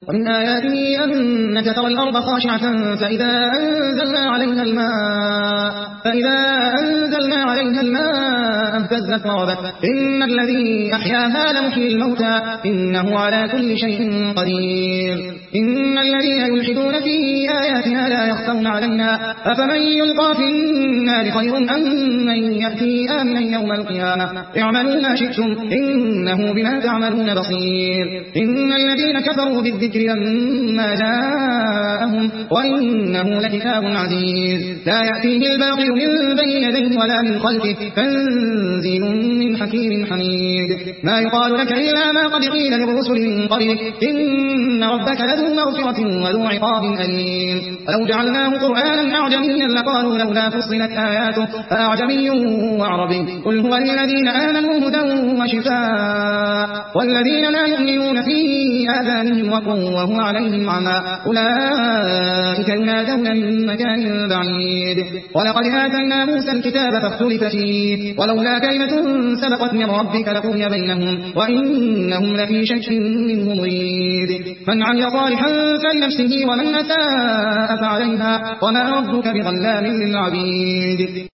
ومن آياته أنك ترى الأرض خاشعة فإذا أنزلنا عليها الماء اهتزت وربت إن الذي أحياها لمحيي الموتى إنه على كل شيء قدير إن الذين يلحدون في آياتنا لا يخفون علينا أفمن يلقى في النار خير أم من يأتي آمنا يوم القيامة اعملوا ما شئتم إنه بما تعملون بصير إن الذين كفروا بالذكر لما جاءهم وإنه لكتاب عزيز لا يأتيه الباطل من بين يديه ولا من خلفه تنزيل من حكيم حميد ما يقال لك إلا ما قد قيل للرسل من قبلك إن ربك لذو مغفرة وذو عقاب أليم ولو جعلناه قرآنا أعجميا لقالوا لولا فصلت آياته أعجمي وعربي قل هو للذين آمنوا هدى وشفاء والذين لا يؤمنون في آذانهم وقر وهو عليهم عمى أولئك ينادون من مكان بعيد ولقد آتينا موسى الكتاب فاختلف فيه ولولا كلمة سبقت من ربك لقضي بينهم وإنهم لفي شك منه مريد من عمل صالحا فلنفسه ومن أساء فعليها وما ربك بظلام للعبيد